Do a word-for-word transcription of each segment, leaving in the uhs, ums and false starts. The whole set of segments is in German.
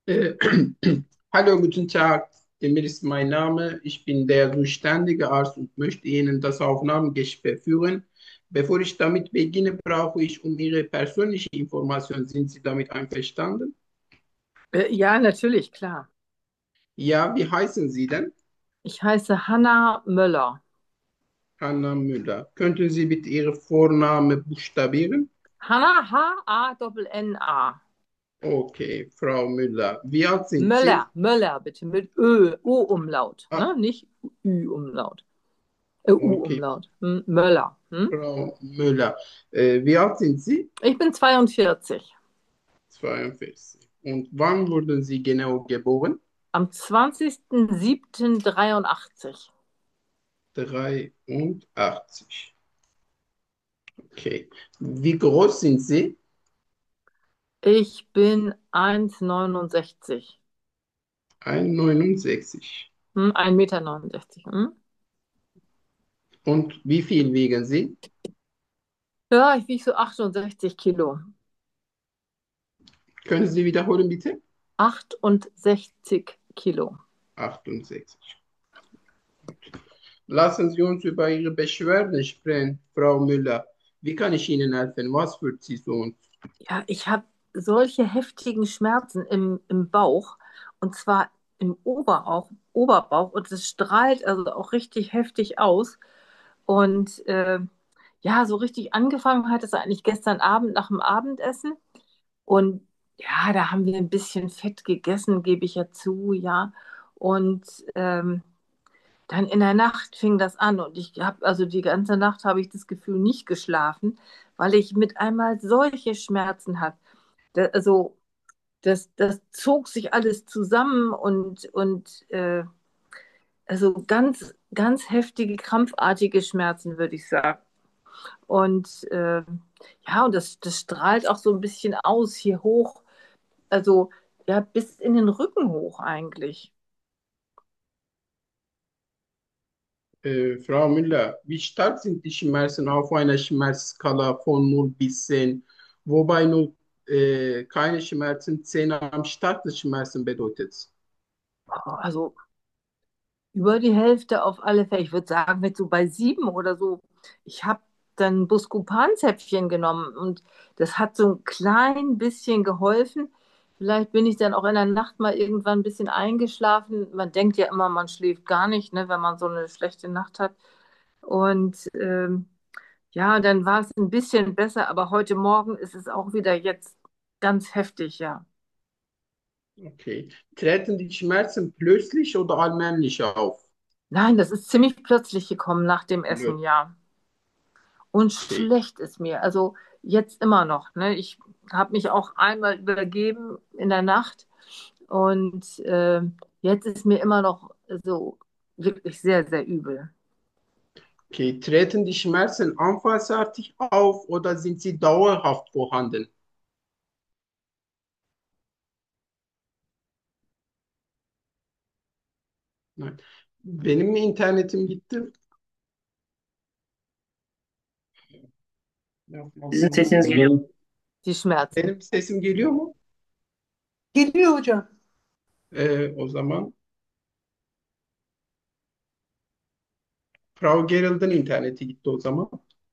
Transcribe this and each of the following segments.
Äh, Hallo, guten Tag. Emir ist mein Name. Ich bin der zuständige Arzt und möchte Ihnen das Aufnahmegespräch führen. Bevor ich damit beginne, brauche ich um Ihre persönliche Information. Sind Sie damit einverstanden? Äh, ja, natürlich, klar. Ja, wie heißen Sie denn? Ich heiße Hanna Möller. Anna Müller. Könnten Sie bitte Ihren Vornamen buchstabieren? Hanna, H-A-N-N-A. Okay, Frau Müller. Wie alt sind Sie? Möller, Möller, bitte mit Ö, O-Umlaut, Ah, ne? Nicht Ü-Umlaut. Äh, okay, U-Umlaut. Hm? Möller. Hm? Frau Müller. Äh, wie alt sind Sie? Ich bin zweiundvierzig. zweiundvierzig. Und wann wurden Sie genau geboren? Am zwanzigsten siebten dreiundachtzig. dreiundachtzig. Okay. Wie groß sind Sie? Ich bin eins Komma neunundsechzig. eins Komma neunundsechzig. Hm? ein Meter. neunundsechzig. Hm? Und wie viel wiegen Sie? Ja, ich wiege so achtundsechzig Kilo. Können Sie wiederholen, bitte? achtundsechzig Kilo. achtundsechzig. Lassen Sie uns über Ihre Beschwerden sprechen, Frau Müller. Wie kann ich Ihnen helfen? Was führt Sie zu uns? Ja, ich habe solche heftigen Schmerzen im, im Bauch und zwar im Oberauch, Oberbauch und es strahlt also auch richtig heftig aus. Und äh, ja, so richtig angefangen hat es eigentlich gestern Abend nach dem Abendessen. Und ja, da haben wir ein bisschen Fett gegessen, gebe ich ja zu, ja. Und ähm, dann in der Nacht fing das an und ich habe, also die ganze Nacht habe ich das Gefühl nicht geschlafen, weil ich mit einmal solche Schmerzen hatte. Da, also das, das zog sich alles zusammen und, und äh, also ganz, ganz heftige, krampfartige Schmerzen, würde ich sagen. Und äh, ja, und das, das strahlt auch so ein bisschen aus hier hoch, also ja, bis in den Rücken hoch eigentlich. Äh, Frau Müller, wie stark sind die Schmerzen auf einer Schmerzskala von null bis zehn, wobei null äh, keine Schmerzen, zehn am starksten Schmerzen bedeutet? Also über die Hälfte auf alle Fälle. Ich würde sagen, mit so bei sieben oder so. Ich habe dann Buscopan-Zäpfchen genommen und das hat so ein klein bisschen geholfen. Vielleicht bin ich dann auch in der Nacht mal irgendwann ein bisschen eingeschlafen. Man denkt ja immer, man schläft gar nicht, ne, wenn man so eine schlechte Nacht hat. Und ähm, ja, dann war es ein bisschen besser, aber heute Morgen ist es auch wieder jetzt ganz heftig, ja. Okay. Treten die Schmerzen plötzlich oder allmählich auf? Nein, das ist ziemlich plötzlich gekommen nach dem Essen, Plötzlich. ja. Und Okay. schlecht ist mir. Also jetzt immer noch. Ne? Ich habe mich auch einmal übergeben in der Nacht und äh, jetzt ist mir immer noch so wirklich sehr, sehr übel. Okay. Treten die Schmerzen anfallsartig auf oder sind sie dauerhaft vorhanden? Nein. Benim internetim gitti. Sizin sesiniz geliyor. Die Schmerzen. Benim sesim geliyor mu? Geliyor hocam. Ee, o zaman Frau Gerald'ın interneti gitti o zaman.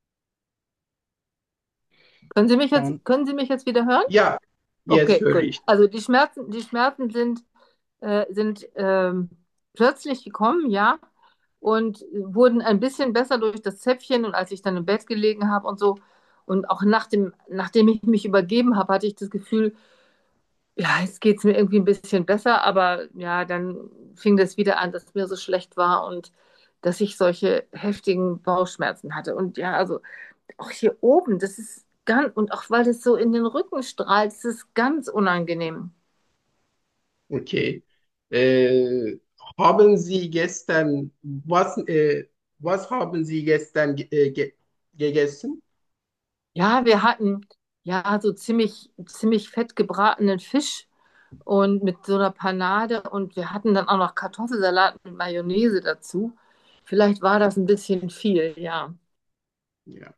Können Sie mich Şu jetzt, an. können Sie mich jetzt wieder hören? Ja, jetzt Okay, höre gut. ich. Also die Schmerzen, die Schmerzen sind, äh, sind ähm, plötzlich gekommen, ja, und wurden ein bisschen besser durch das Zäpfchen und als ich dann im Bett gelegen habe und so. Und auch nach dem, nachdem ich mich übergeben habe, hatte ich das Gefühl, ja, jetzt geht es mir irgendwie ein bisschen besser, aber ja, dann fing das wieder an, dass mir so schlecht war und dass ich solche heftigen Bauchschmerzen hatte. Und ja, also auch hier oben, das ist ganz, und auch weil das so in den Rücken strahlt, das ist ganz unangenehm. Okay. Äh, haben Sie gestern, was, äh, was haben Sie gestern ge äh, ge gegessen? Ja, wir hatten ja so ziemlich, ziemlich fett gebratenen Fisch und mit so einer Panade und wir hatten dann auch noch Kartoffelsalat mit Mayonnaise dazu. Vielleicht war das ein bisschen viel, ja. Ja,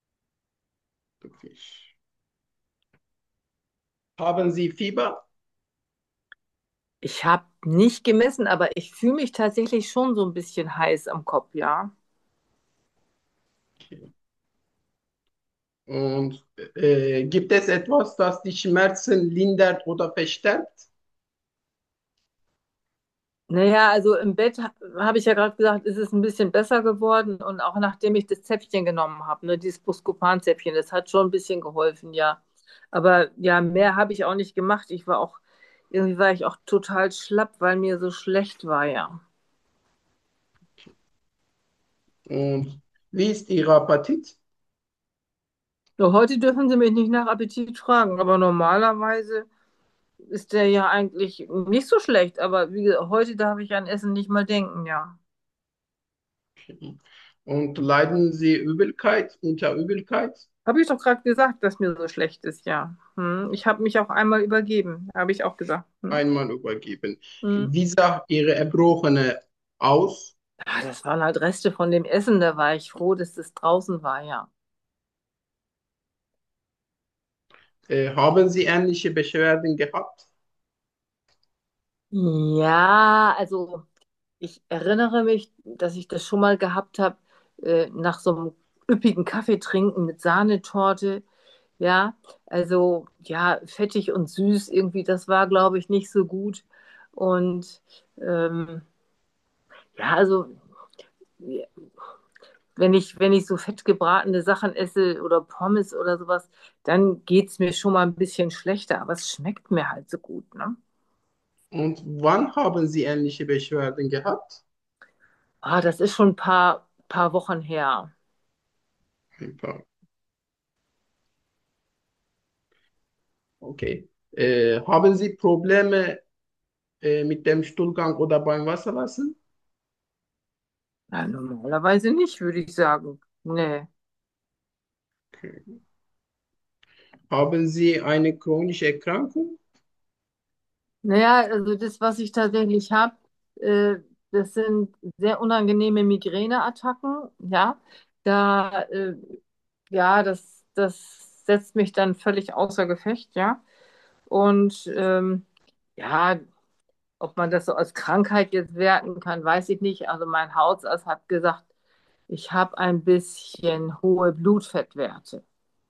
Fisch. Haben Sie Fieber? Ich habe nicht gemessen, aber ich fühle mich tatsächlich schon so ein bisschen heiß am Kopf, ja. Und äh, gibt es etwas, das die Schmerzen lindert oder verstärkt? Naja, also im Bett ha- habe ich ja gerade gesagt, ist es ein bisschen besser geworden und auch nachdem ich das Zäpfchen genommen habe, ne, dieses Buscopan-Zäpfchen, das hat schon ein bisschen geholfen, ja. Aber ja, mehr habe ich auch nicht gemacht. Ich war auch, irgendwie war ich auch total schlapp, weil mir so schlecht war, ja. Und wie ist Ihr Appetit? So, heute dürfen Sie mich nicht nach Appetit fragen, aber normalerweise ist der ja eigentlich nicht so schlecht. Aber wie gesagt, heute darf ich an Essen nicht mal denken, ja. Und leiden Sie Übelkeit, unter Übelkeit? Habe ich doch gerade gesagt, dass mir so schlecht ist, ja. Hm. Ich habe mich auch einmal übergeben, habe ich auch gesagt. Hm. Einmal übergeben. Hm. Wie sah Ihre Erbrochene aus? Ja, das waren halt Reste von dem Essen, da war ich froh, dass das draußen war, ja. Äh, haben Sie ähnliche Beschwerden gehabt? Ja, also ich erinnere mich, dass ich das schon mal gehabt habe, äh, nach so einem üppigen Kaffee trinken mit Sahnetorte. Ja, also ja, fettig und süß irgendwie, das war, glaube ich, nicht so gut. Und ähm, ja, also wenn ich, wenn ich so fett gebratene Sachen esse oder Pommes oder sowas, dann geht es mir schon mal ein bisschen schlechter, aber es schmeckt mir halt so gut, ne? Und wann haben Sie ähnliche Beschwerden gehabt? Ah, das ist schon ein paar, paar Wochen her. Ein paar. Okay. Äh, haben Sie Probleme äh, mit dem Stuhlgang oder beim Wasserlassen? Ja, normalerweise nicht, würde ich sagen. Nee. Okay. Haben Sie eine chronische Erkrankung? Naja, also das, was ich tatsächlich habe, äh, das sind sehr unangenehme Migräneattacken. Ja, da, äh, ja, das, das setzt mich dann völlig außer Gefecht, ja. Und ähm, ja, ob man das so als Krankheit jetzt werten kann, weiß ich nicht. Also mein Hausarzt hat gesagt, ich habe ein bisschen hohe Blutfettwerte.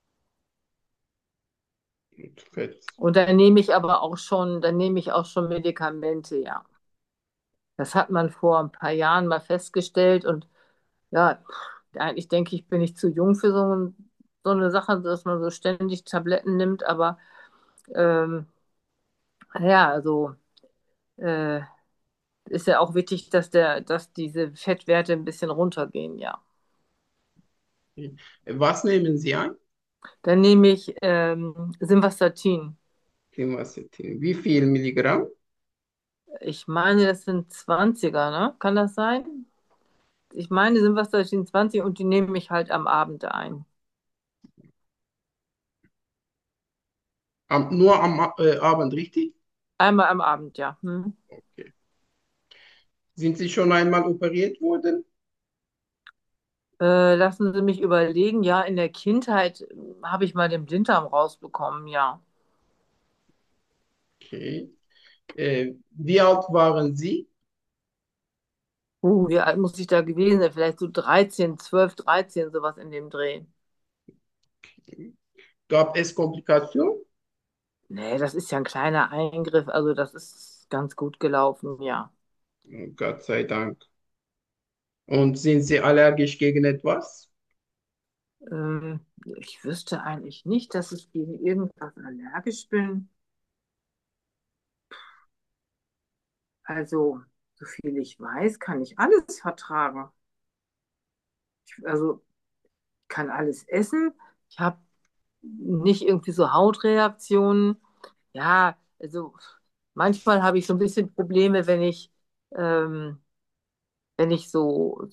Fett. Und dann nehme ich aber auch schon, dann nehme ich auch schon Medikamente, ja. Das hat man vor ein paar Jahren mal festgestellt und ja, eigentlich denke ich, bin ich zu jung für so, ein, so eine Sache, dass man so ständig Tabletten nimmt, aber ähm, ja, also äh, ist ja auch wichtig, dass der, dass diese Fettwerte ein bisschen runtergehen, ja. Was nehmen Sie ein? Dann nehme ich ähm, Simvastatin. Klimacetin. Wie viel Milligramm? Ich meine, das sind zwanziger, ne? Kann das sein? Ich meine, Simvastatin zwanzig und die nehme ich halt am Abend ein. Am, nur am äh, Abend, richtig? Einmal am Abend, ja. Hm. Okay. Sind Sie schon einmal operiert worden? Äh, lassen Sie mich überlegen. Ja, in der Kindheit äh, habe ich mal den Blinddarm rausbekommen, ja. Okay. Äh, wie alt waren Sie? Uh, wie alt muss ich da gewesen sein? Vielleicht so dreizehn, zwölf, dreizehn, sowas in dem Dreh. Gab es Komplikationen? Nee, das ist ja ein kleiner Eingriff. Also das ist ganz gut gelaufen, ja. Oh, Gott sei Dank. Und sind Sie allergisch gegen etwas? Ähm, ich wüsste eigentlich nicht, dass ich gegen irgendwas allergisch bin. Also, so viel ich weiß, kann ich alles vertragen. Ich, also, ich kann alles essen. Ich habe nicht irgendwie so Hautreaktionen. Ja, also manchmal habe ich so ein bisschen Probleme, wenn ich, ähm, wenn ich so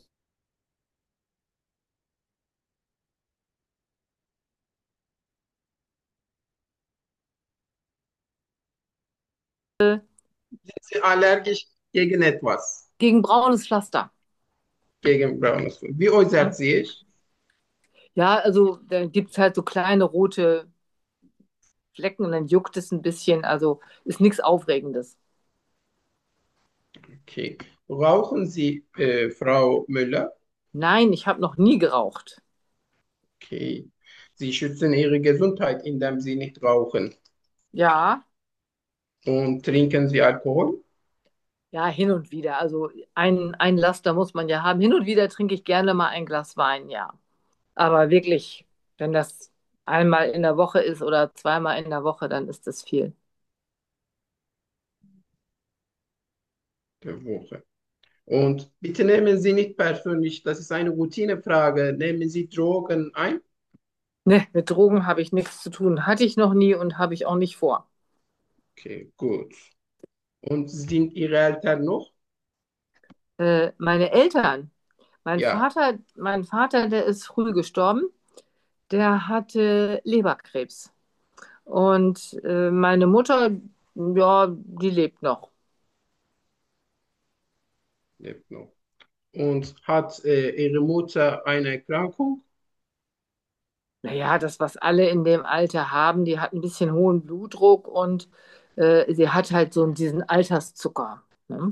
Sind Sie allergisch gegen etwas? gegen braunes Pflaster. Gegen braunes Fell. Wie äußert sich? Ja, also da gibt es halt so kleine rote Flecken und dann juckt es ein bisschen. Also ist nichts Aufregendes. Okay. Rauchen Sie, äh, Frau Müller? Nein, ich habe noch nie geraucht. Okay. Sie schützen Ihre Gesundheit, indem Sie nicht rauchen. Ja, Und trinken Sie Alkohol? ja, hin und wieder. Also ein, ein Laster muss man ja haben. Hin und wieder trinke ich gerne mal ein Glas Wein, ja. Aber wirklich, wenn das einmal in der Woche ist oder zweimal in der Woche, dann ist das viel. Der Woche. Und bitte nehmen Sie nicht persönlich, das ist eine Routinefrage, nehmen Sie Drogen ein? Ne, mit Drogen habe ich nichts zu tun. Hatte ich noch nie und habe ich auch nicht vor. Okay, gut. Und sind Ihre Eltern noch? Äh, meine Eltern, mein Ja, Vater, mein Vater, der ist früh gestorben. Der hatte Leberkrebs. Und äh, meine Mutter, ja, die lebt noch. lebt noch. Und hat äh, Ihre Mutter eine Erkrankung? Naja, das, was alle in dem Alter haben, die hat ein bisschen hohen Blutdruck und äh, sie hat halt so diesen Alterszucker. Ne?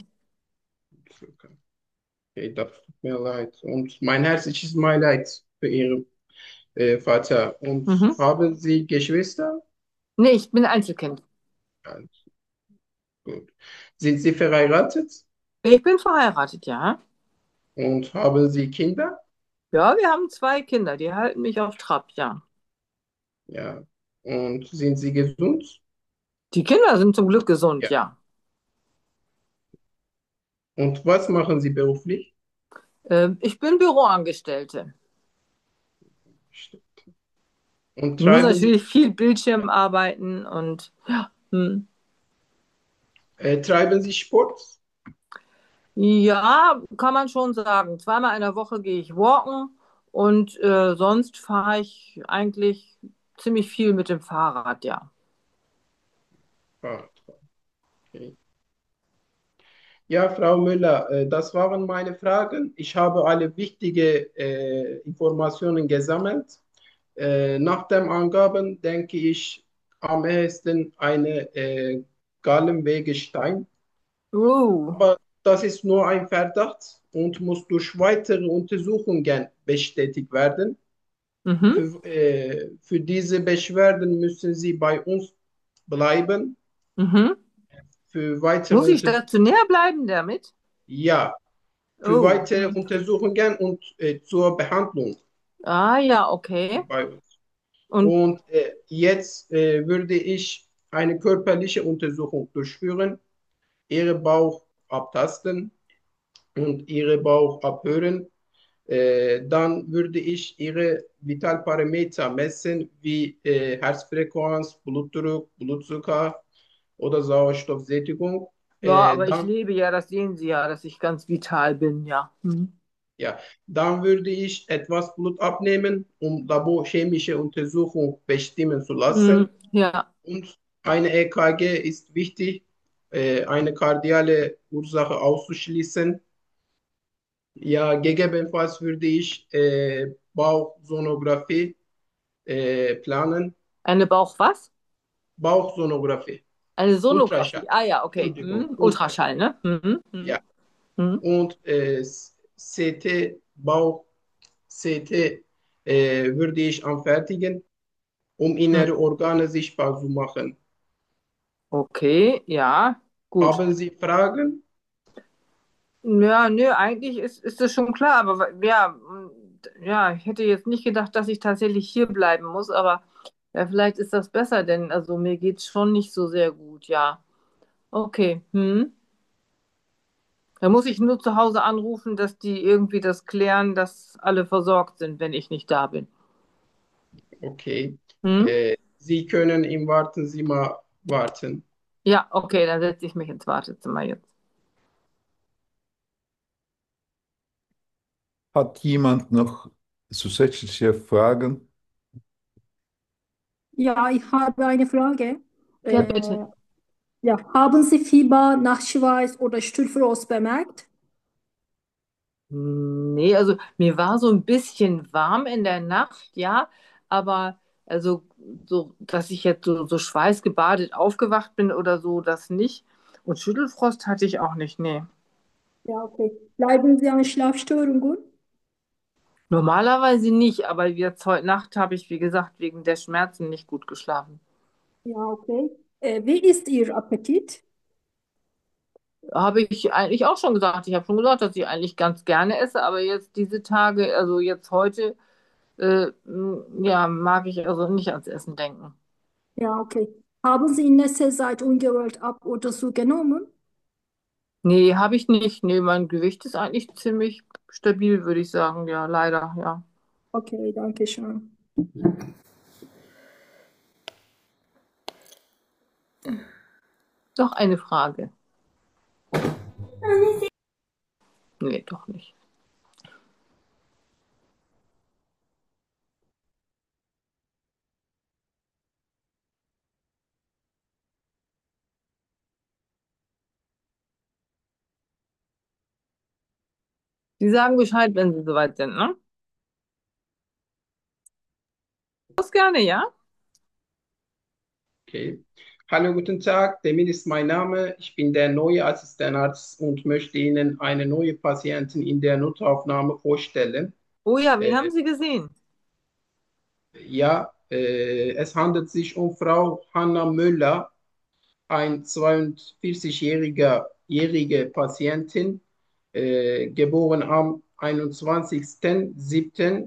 Okay, das tut mir leid. Und mein herzliches Beileid für Ihren äh, Vater. Und Mhm. haben Sie Geschwister? Nee, ich bin Einzelkind. Ja, gut. Sind Sie verheiratet? Ich bin verheiratet, ja. Und haben Sie Kinder? Ja, wir haben zwei Kinder, die halten mich auf Trab, ja. Ja. Und sind Sie gesund? Die Kinder sind zum Glück gesund, Ja. ja. Und was machen Sie beruflich? Ähm, ich bin Büroangestellte. Und Ich muss treiben Sie, natürlich viel Bildschirm arbeiten und ja, hm. äh, treiben Sie Sport? Ja, kann man schon sagen. Zweimal in der Woche gehe ich walken und äh, sonst fahre ich eigentlich ziemlich viel mit dem Fahrrad, ja. Ah, okay. Ja, Frau Müller, äh, das waren meine Fragen. Ich habe alle wichtigen äh, Informationen gesammelt. Äh, nach den Angaben denke ich am ehesten eine äh, Gallenwegestein. Uh, Aber das ist nur ein Verdacht und muss durch weitere Untersuchungen bestätigt werden. mhm, Für, äh, für diese Beschwerden müssen Sie bei uns bleiben. mhm. Für weitere Muss ich Untersuchungen, stationär bleiben damit? ja, für Oh, weitere hm. Untersuchungen und äh, zur Behandlung Ah ja, okay. bei uns. Und Und äh, jetzt äh, würde ich eine körperliche Untersuchung durchführen, Ihre Bauch abtasten und Ihre Bauch abhören. Äh, dann würde ich Ihre Vitalparameter messen, wie äh, Herzfrequenz, Blutdruck, Blutzucker oder Sauerstoffsättigung. ja, Äh, aber ich dann lebe ja, das sehen Sie ja, dass ich ganz vital bin, ja. Hm. Ja, dann würde ich etwas Blut abnehmen, um laborchemische Untersuchung bestimmen zu Hm, lassen. ja, Und eine E K G ist wichtig, äh, eine kardiale Ursache auszuschließen. Ja, gegebenenfalls würde ich äh, Bauchsonographie äh, planen. eine Bauch was? Bauchsonographie, Eine Ultraschall, Sonographie. Ah ja, okay. Entschuldigung, Hm. Ultraschall, Ultraschall. ne? Mhm. Mhm. Ja, Mhm. und äh, C T, Bauch, C T äh, würde ich anfertigen, um innere Mhm. Organe sichtbar zu machen. Okay, ja, gut. Haben Sie Fragen? Ja, nö, eigentlich ist, ist das schon klar, aber wa- ja, mm, ja, ich hätte jetzt nicht gedacht, dass ich tatsächlich hier bleiben muss, aber ja, vielleicht ist das besser, denn also mir geht's schon nicht so sehr gut, ja. Okay, hm. Da muss ich nur zu Hause anrufen, dass die irgendwie das klären, dass alle versorgt sind, wenn ich nicht da bin. Okay. Hm? Äh, Sie können im Wartezimmer warten. Ja, okay, dann setze ich mich ins Wartezimmer jetzt. Hat jemand noch zusätzliche Fragen? Ja, ich habe eine Frage. Ja, Äh, bitte. ja, haben Sie Fieber, Nachtschweiß oder Stühlfrost bemerkt? Nee, also mir war so ein bisschen warm in der Nacht, ja, aber also so, dass ich jetzt so, so schweißgebadet aufgewacht bin oder so, das nicht. Und Schüttelfrost hatte ich auch nicht, nee. Ja, okay. Leiden Sie an Schlafstörungen? Normalerweise nicht, aber jetzt heute Nacht habe ich, wie gesagt, wegen der Schmerzen nicht gut geschlafen. Ja, okay. Äh, wie ist Ihr Appetit? Habe ich eigentlich auch schon gesagt. Ich habe schon gesagt, dass ich eigentlich ganz gerne esse, aber jetzt diese Tage, also jetzt heute, äh, m, ja, mag ich also nicht ans Essen denken. Ja, okay. Haben Sie in letzter Zeit ungewollt ab oder so genommen? Nee, habe ich nicht. Nee, mein Gewicht ist eigentlich ziemlich stabil, würde ich sagen. Ja, leider, ja. Okay, danke schön. Doch eine Frage. Nee, doch nicht. Sie sagen Bescheid, wenn Sie soweit sind, ne? Das gerne, ja? Okay. Hallo, guten Tag. Demir ist mein Name. Ich bin der neue Assistenzarzt und möchte Ihnen eine neue Patientin in der Notaufnahme vorstellen. Oh ja, wen haben Äh, Sie gesehen? ja, äh, es handelt sich um Frau Hanna Müller, ein zweiundvierzig-jähriger jährige Patientin, äh, geboren am einundzwanzigsten siebten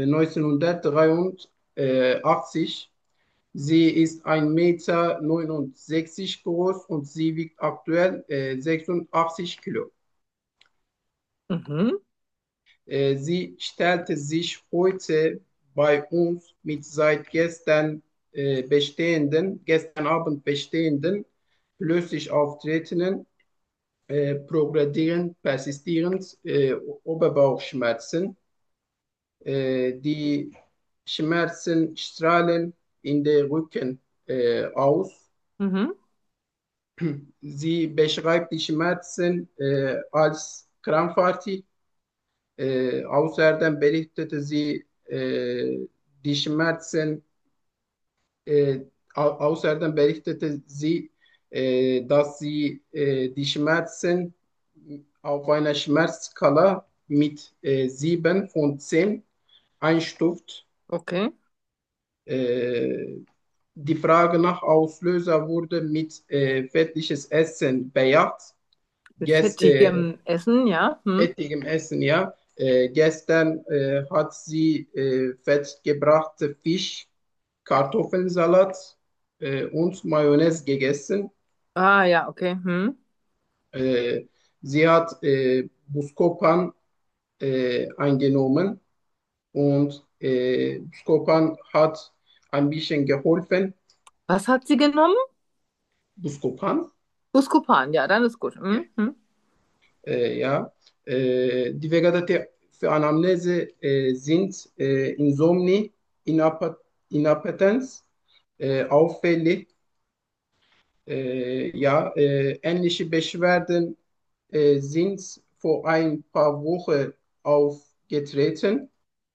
neunzehnhundertdreiundachtzig. Sie ist ein Meter neunundsechzig groß und sie wiegt aktuell äh, sechsundachtzig Kilo. Mhm, Äh, sie stellte sich heute bei uns mit seit gestern äh, bestehenden, gestern Abend bestehenden, plötzlich auftretenden, äh, progredierend, persistierend äh, Oberbauchschmerzen. Äh, die Schmerzen strahlen in den Rücken äh, aus. mhm. Sie beschreibt die Schmerzen äh, als krampfartig. Äh, außerdem berichtete sie äh, die Schmerzen, äh, au außerdem berichtete sie, äh, dass sie äh, die Schmerzen auf einer Schmerzskala mit äh, sieben von zehn einstuft. Okay. Äh, die Frage nach Auslöser wurde mit äh, fettliches Essen bejaht. Mit Gest, äh, fettigem Essen, ja. Hm. fettigem Essen, ja. Äh, gestern äh, hat sie äh, fettgebrachte Fisch, Kartoffelsalat äh, und Mayonnaise gegessen. Ah, ja, okay. Hm. Äh, sie hat äh, Buscopan äh, eingenommen und äh, Buscopan hat ein bisschen geholfen. Was hat sie genommen? Buscopan, Buscopan, ja, dann ist gut. ja. Hm. Hm. Äh, ja. Äh, die Wege für Anamnese äh, sind äh, Insomnie, Inap Inappetenz, äh, auffällig. Äh, ja, äh, ähnliche Beschwerden äh, sind vor ein paar Wochen aufgetreten.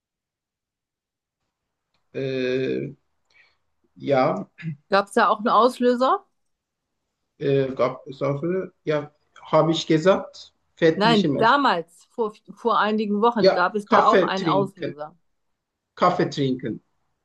Äh, ja, Gab es da auch einen Auslöser? äh, gab es auch, ja, habe ich gesagt, fettliche Nein, Menschen. damals, vor, vor einigen Wochen, Ja, gab es da auch Kaffee einen trinken, Auslöser. Kaffee trinken.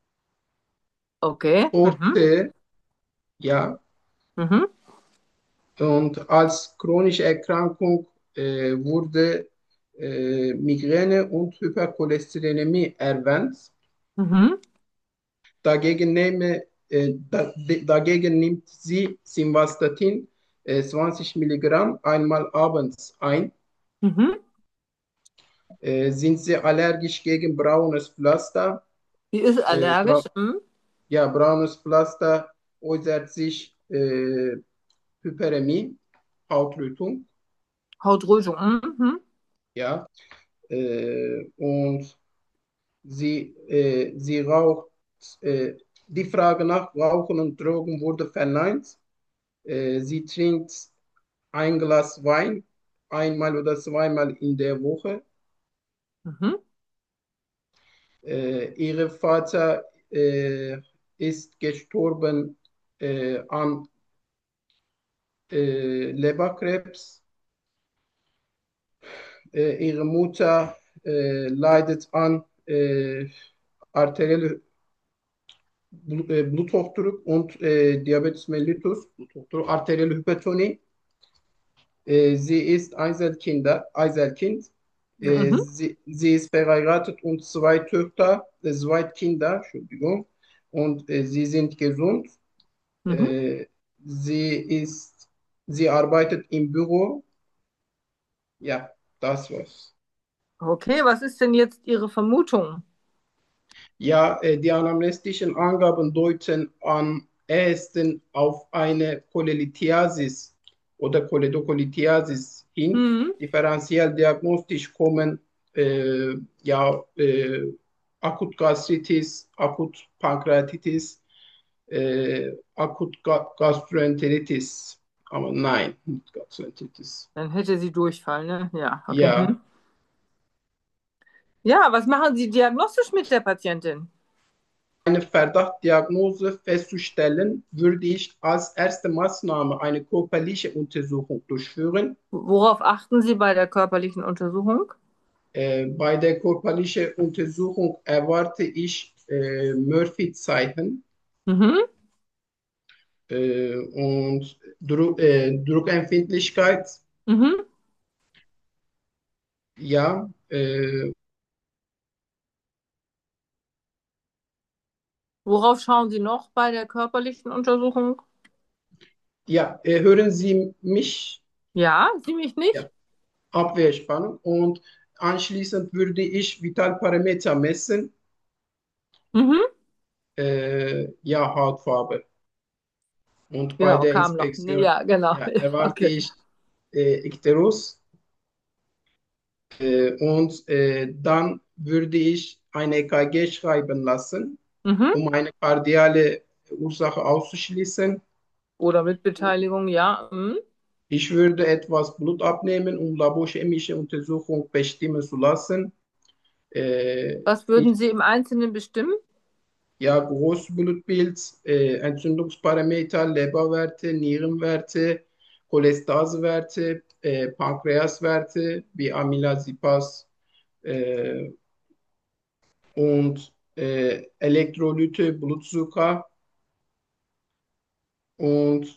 Okay. Mhm. Heute, ja, Mhm. und als chronische Erkrankung äh, wurde äh, Migräne und Hypercholesterinämie erwähnt. Mhm. Dagegen, nehme, äh, da, de, dagegen nimmt sie Simvastatin äh, zwanzig Milligramm einmal abends ein. Mhm. Äh, sind sie allergisch gegen braunes Pflaster? Die ist Äh, allergisch. bra Mhm. ja, braunes Pflaster äußert sich äh, Hyperämie, Hautrötung. Hautrötung. Mhm. Ja, äh, und Sie, äh, sie raucht, äh, die Frage nach Rauchen und Drogen wurde verneint. Äh, sie trinkt ein Glas Wein einmal oder zweimal in der Woche. Mhm. Äh, ihr Vater äh, ist gestorben äh, an äh, Leberkrebs. Äh, ihre Mutter äh, leidet an äh, arterielle Bl- äh, Bluthochdruck und äh, Diabetes mellitus, Bluthochdruck, arterielle Hypertonie. Äh, sie ist Einzelkinder, Einzelkind. Äh, Mhm. sie, sie ist verheiratet und zwei Töchter, äh, zwei Kinder, Entschuldigung. Und äh, sie sind gesund. Mhm. Äh, sie ist, sie arbeitet im Büro. Ja, das war's. Okay, was ist denn jetzt Ihre Vermutung? Ja, äh, die anamnestischen Angaben deuten am ehesten auf eine Cholelithiasis oder Choledocholithiasis hin. Mhm. Differenziell diagnostisch kommen äh, ja, äh, Akutgastritis, Akutpankreatitis, äh, Akutgastroenteritis. Aber nein, nicht Gastroenteritis. Dann hätte sie Durchfall, ne? Ja, okay. Ja, Hm. Ja, was machen Sie diagnostisch mit der Patientin? eine Verdachtdiagnose festzustellen, würde ich als erste Maßnahme eine körperliche Untersuchung durchführen. Worauf achten Sie bei der körperlichen Untersuchung? Äh, bei der körperlichen Untersuchung erwarte ich äh, Murphy-Zeichen Mhm. äh, und Dru äh, Druckempfindlichkeit. Mhm. Ja, äh, Worauf schauen Sie noch bei der körperlichen Untersuchung? ja, äh, hören Sie mich? Ja, Sie mich nicht? Ja, Abwehrspannung und anschließend würde ich Vitalparameter messen. Mhm. Äh, ja, Hautfarbe. Und bei Genau, der kam noch. Nee, Inspektion ja, genau. ja, erwarte Okay. ich äh, Ikterus äh, und äh, dann würde ich ein E K G schreiben lassen, Mhm. um eine kardiale Ursache auszuschließen. Oder mit Beteiligung, ja. Mhm. Ich würde etwas Blut abnehmen, um laborchemische Untersuchung bestimmen zu lassen. Äh, Was würden ich, Sie im Einzelnen bestimmen? ja, Großblutbild, äh, Entzündungsparameter, Leberwerte, Nierenwerte, Cholestasewerte, äh, Pankreaswerte wie Amylasipas äh, und äh, Elektrolyte, Blutzucker und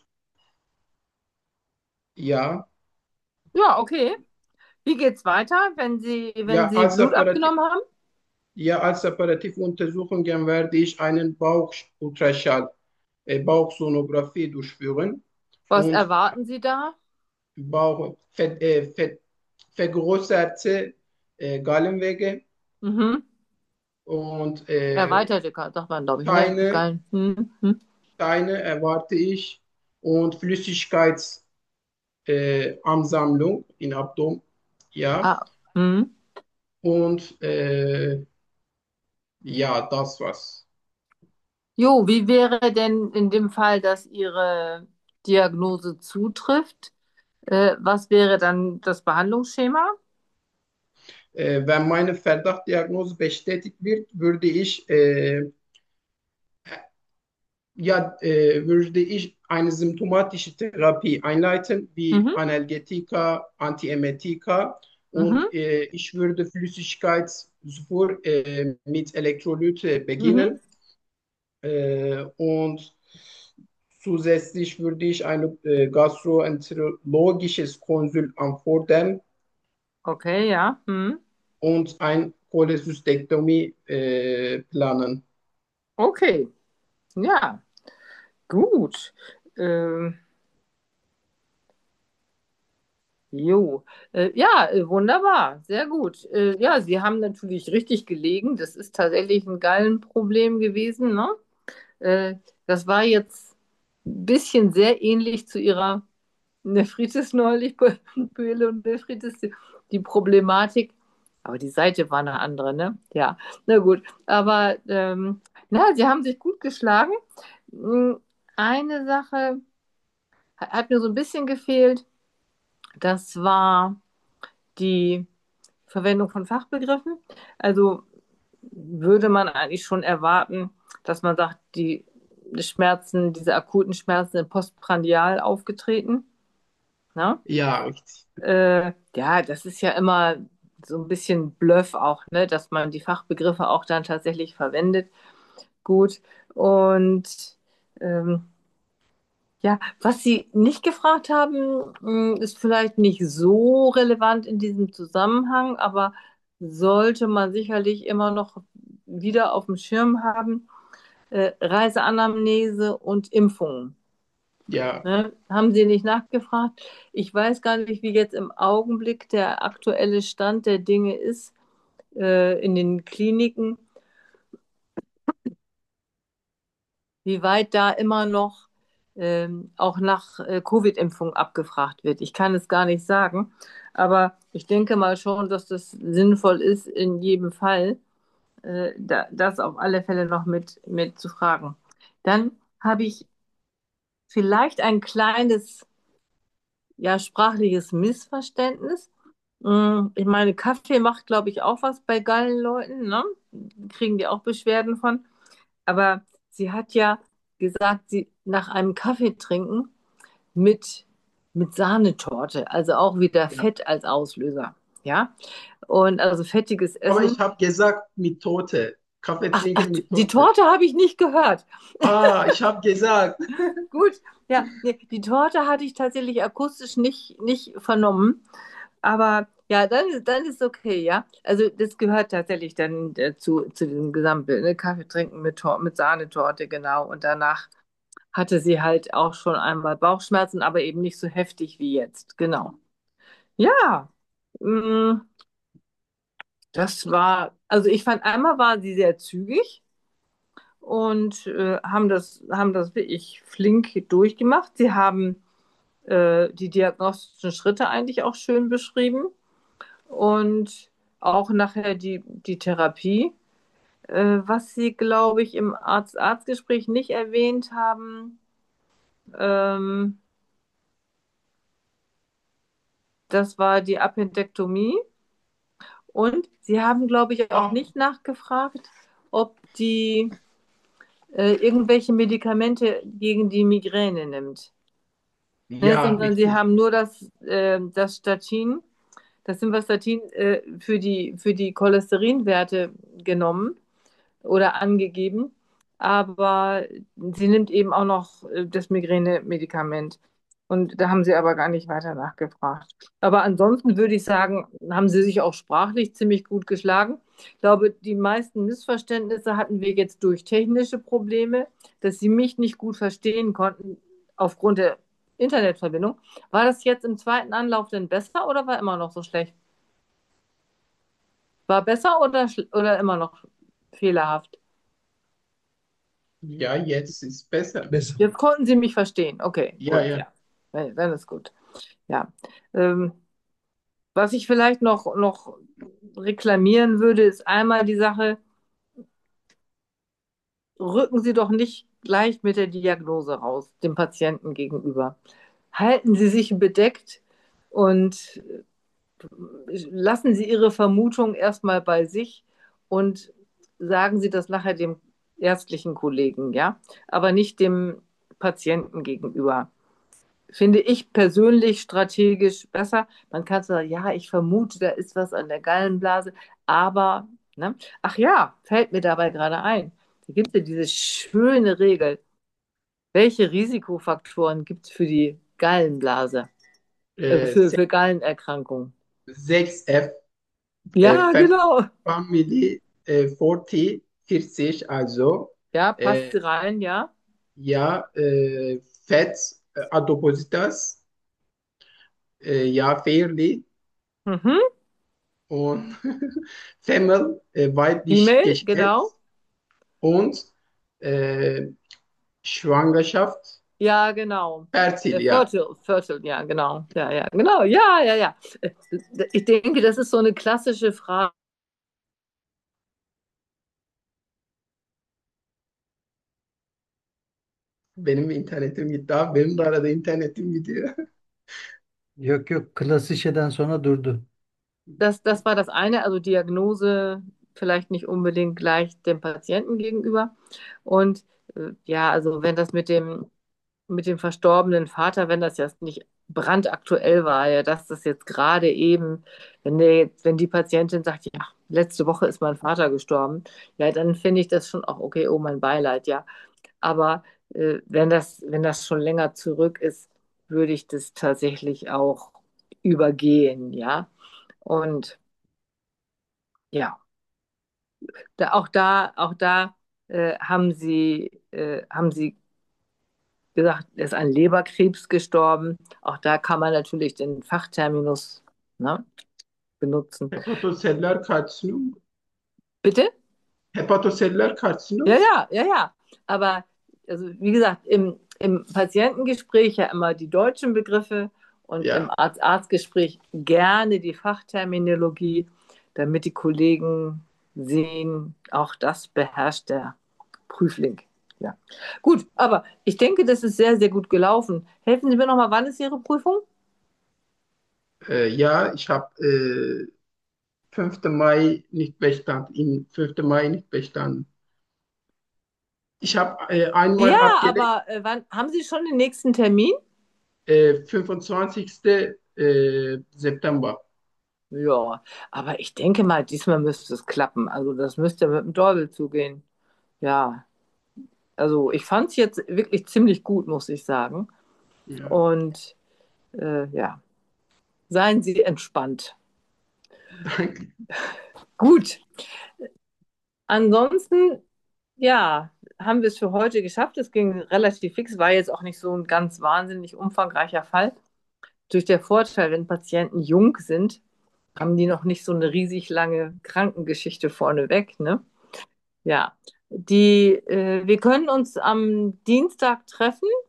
ja, Ja, okay. Wie geht's weiter, wenn Sie, wenn ja, Sie als Blut Apparativ, abgenommen haben? ja, als Apparativuntersuchungen werde ich einen Bauchultraschall, äh, Bauchsonographie durchführen Was und erwarten Sie da? Bauch, ver, äh, ver, vergrößerte äh, Gallenwege Mhm. und äh, Erweiterte, sagt man, glaube ich, ne? Steine, Geil. Mhm. Mhm. Steine erwarte ich und Flüssigkeitsansammlung äh, Ansammlung in Abdomen, ja, Ah. Mhm. und äh, ja, das war's. Jo, wie wäre denn in dem Fall, dass Ihre Diagnose zutrifft? Äh, was wäre dann das Behandlungsschema? Äh, wenn meine Verdachtdiagnose bestätigt wird, würde ich äh, ja, äh, würde ich eine symptomatische Therapie einleiten, wie Mhm. Analgetika, Antiemetika und Mhm. äh, ich würde Flüssigkeitszufuhr äh, mit Elektrolyte Mhm. beginnen äh, und zusätzlich würde ich ein äh, gastroenterologisches Konsul anfordern Okay, ja. Mhm. und ein Cholesystektomie äh, planen. Okay, ja, gut. Ähm, Jo, äh, ja, äh, wunderbar, sehr gut. Äh, ja, Sie haben natürlich richtig gelegen. Das ist tatsächlich ein Gallenproblem gewesen, ne? Äh, das war jetzt ein bisschen sehr ähnlich zu Ihrer Nephritis neulich, Pyelonephritis, die die Problematik. Aber die Seite war eine andere, ne? Ja, na gut. Aber ähm, na, Sie haben sich gut geschlagen. Hm, Eine Sache hat hat mir so ein bisschen gefehlt. Das war die Verwendung von Fachbegriffen. Also würde man eigentlich schon erwarten, dass man sagt, die Schmerzen, diese akuten Schmerzen sind postprandial aufgetreten. Ne? Ja, richtig. Äh, ja, das ist ja immer so ein bisschen Bluff auch, ne? Dass man die Fachbegriffe auch dann tatsächlich verwendet. Gut. Und ähm, ja, was Sie nicht gefragt haben, mh, ist vielleicht nicht so relevant in diesem Zusammenhang, aber sollte man sicherlich immer noch wieder auf dem Schirm haben, äh, Reiseanamnese und Impfungen. Ja, Ne? Haben Sie nicht nachgefragt? Ich weiß gar nicht, wie jetzt im Augenblick der aktuelle Stand der Dinge ist, äh, in den Kliniken, wie weit da immer noch ähm, auch nach äh, Covid-Impfung abgefragt wird. Ich kann es gar nicht sagen, aber ich denke mal schon, dass das sinnvoll ist, in jedem Fall äh, da, das auf alle Fälle noch mit, mit zu fragen. Dann habe ich vielleicht ein kleines, ja, sprachliches Missverständnis. Mm, Ich meine, Kaffee macht, glaube ich, auch was bei Gallenleuten, ne? Kriegen die auch Beschwerden von. Aber sie hat ja gesagt, sie nach einem Kaffee trinken mit, mit Sahnetorte, also auch wieder ja. Fett als Auslöser. Ja, und also fettiges Aber Essen. ich habe gesagt mit Tote. Kaffee Ach, ach, trinken mit die Tote. Torte habe ich nicht gehört. Ah, ich habe gesagt. Gut, ja, nee, die Torte hatte ich tatsächlich akustisch nicht, nicht vernommen. Aber ja, dann, dann ist okay, ja. Also das gehört tatsächlich dann äh, zu, zu diesem Gesamtbild. Ne? Kaffee trinken mit, Tor mit Sahnetorte, genau. Und danach hatte sie halt auch schon einmal Bauchschmerzen, aber eben nicht so heftig wie jetzt. Genau. Ja, mh, das war, also ich fand, einmal war sie sehr zügig und äh, haben das, haben das wirklich flink durchgemacht. Sie haben äh, die diagnostischen Schritte eigentlich auch schön beschrieben und auch nachher die, die Therapie. Äh, was Sie, glaube ich, im Arzt-Arzt-Gespräch nicht erwähnt haben, ähm, das war die Appendektomie. Und Sie haben, glaube ich, auch Ah, nicht nachgefragt, ob die äh, irgendwelche Medikamente gegen die Migräne nimmt. Ne, ja, sondern Sie richtig. haben nur das, äh, das Statin, das Simvastatin äh, für die, für die Cholesterinwerte genommen oder angegeben. Aber sie nimmt eben auch noch äh, das Migräne-Medikament. Und da haben sie aber gar nicht weiter nachgefragt. Aber ansonsten würde ich sagen, haben sie sich auch sprachlich ziemlich gut geschlagen. Ich glaube, die meisten Missverständnisse hatten wir jetzt durch technische Probleme, dass sie mich nicht gut verstehen konnten aufgrund der Internetverbindung. War das jetzt im zweiten Anlauf denn besser oder war immer noch so schlecht? War besser oder, schl- oder immer noch fehlerhaft? Ja, jetzt ist besser. Besser. Jetzt konnten Sie mich verstehen. Okay, Ja, gut, ja. ja. Dann dann ist gut. Ja. Ähm, was ich vielleicht noch, noch reklamieren würde, ist einmal die Sache, rücken Sie doch nicht gleich mit der Diagnose raus, dem Patienten gegenüber. Halten Sie sich bedeckt und lassen Sie Ihre Vermutung erstmal bei sich und sagen Sie das nachher dem ärztlichen Kollegen, ja, aber nicht dem Patienten gegenüber. Finde ich persönlich strategisch besser. Man kann sagen, ja, ich vermute, da ist was an der Gallenblase, aber, ne? Ach ja, fällt mir dabei gerade ein. Da gibt es ja diese schöne Regel. Welche Risikofaktoren gibt es für die Gallenblase, äh, Äh, für, für Gallenerkrankungen? sechs F, äh, Ja, Fam- genau. Family äh, vierzig, vierzig, also Ja, passt äh, sie rein, ja. ja, äh, Fett, äh, Adipositas, äh, ja, Fairly Mhm. und Female, äh, weiblich E-Mail, Geschlecht genau. und äh, Schwangerschaft, Ja, genau. fertil, Äh, ja. Fertile, fertile, ja, genau. Ja, ja, genau. Ja, ja, ja. Äh, Ich denke, das ist so eine klassische Frage. Benim internetim gitti abi. Benim de arada internetim gidiyor. Yok yok, klasişeden sonra durdu. Das, das war das eine, also Diagnose vielleicht nicht unbedingt gleich dem Patienten gegenüber. Und äh, ja, also wenn das mit dem mit dem verstorbenen Vater, wenn das jetzt nicht brandaktuell war, ja, dass das jetzt gerade eben, wenn der, jetzt- wenn die Patientin sagt, ja, letzte Woche ist mein Vater gestorben, ja, dann finde ich das schon auch okay, oh, mein Beileid, ja. Aber äh, wenn das, wenn das schon länger zurück ist, würde ich das tatsächlich auch übergehen, ja. Und ja, da, auch da, auch da äh, haben sie, äh, haben sie gesagt, er ist an Leberkrebs gestorben. Auch da kann man natürlich den Fachterminus, ne, benutzen. Hepatozeller Karzinom. Bitte? Hepatozeller Ja, Karzinom? ja, ja, ja. Aber also wie gesagt, im, im Patientengespräch ja immer die deutschen Begriffe und im Ja, Arzt-Arzt-Gespräch gerne die Fachterminologie, damit die Kollegen sehen, auch das beherrscht der Prüfling. Ja. Gut, aber ich denke, das ist sehr, sehr gut gelaufen. Helfen Sie mir nochmal, wann ist Ihre Prüfung? äh, ja, ich habe äh, fünften Mai nicht bestanden, im fünften Mai nicht bestanden. Ich habe äh, einmal Ja, abgelegt, aber äh, wann haben Sie schon den nächsten Termin? äh, fünfundzwanzigsten Äh, September. Ja, aber ich denke mal, diesmal müsste es klappen. Also das müsste mit dem Däubel zugehen. Ja, also ich fand es jetzt wirklich ziemlich gut, muss ich sagen. Ja, Und äh, ja, seien Sie entspannt. danke. Gut, ansonsten, ja, haben wir es für heute geschafft. Es ging relativ fix, war jetzt auch nicht so ein ganz wahnsinnig umfangreicher Fall. Durch den Vorteil, wenn Patienten jung sind, haben die noch nicht so eine riesig lange Krankengeschichte vorneweg, ne? Ja, die, äh, wir können uns am Dienstag treffen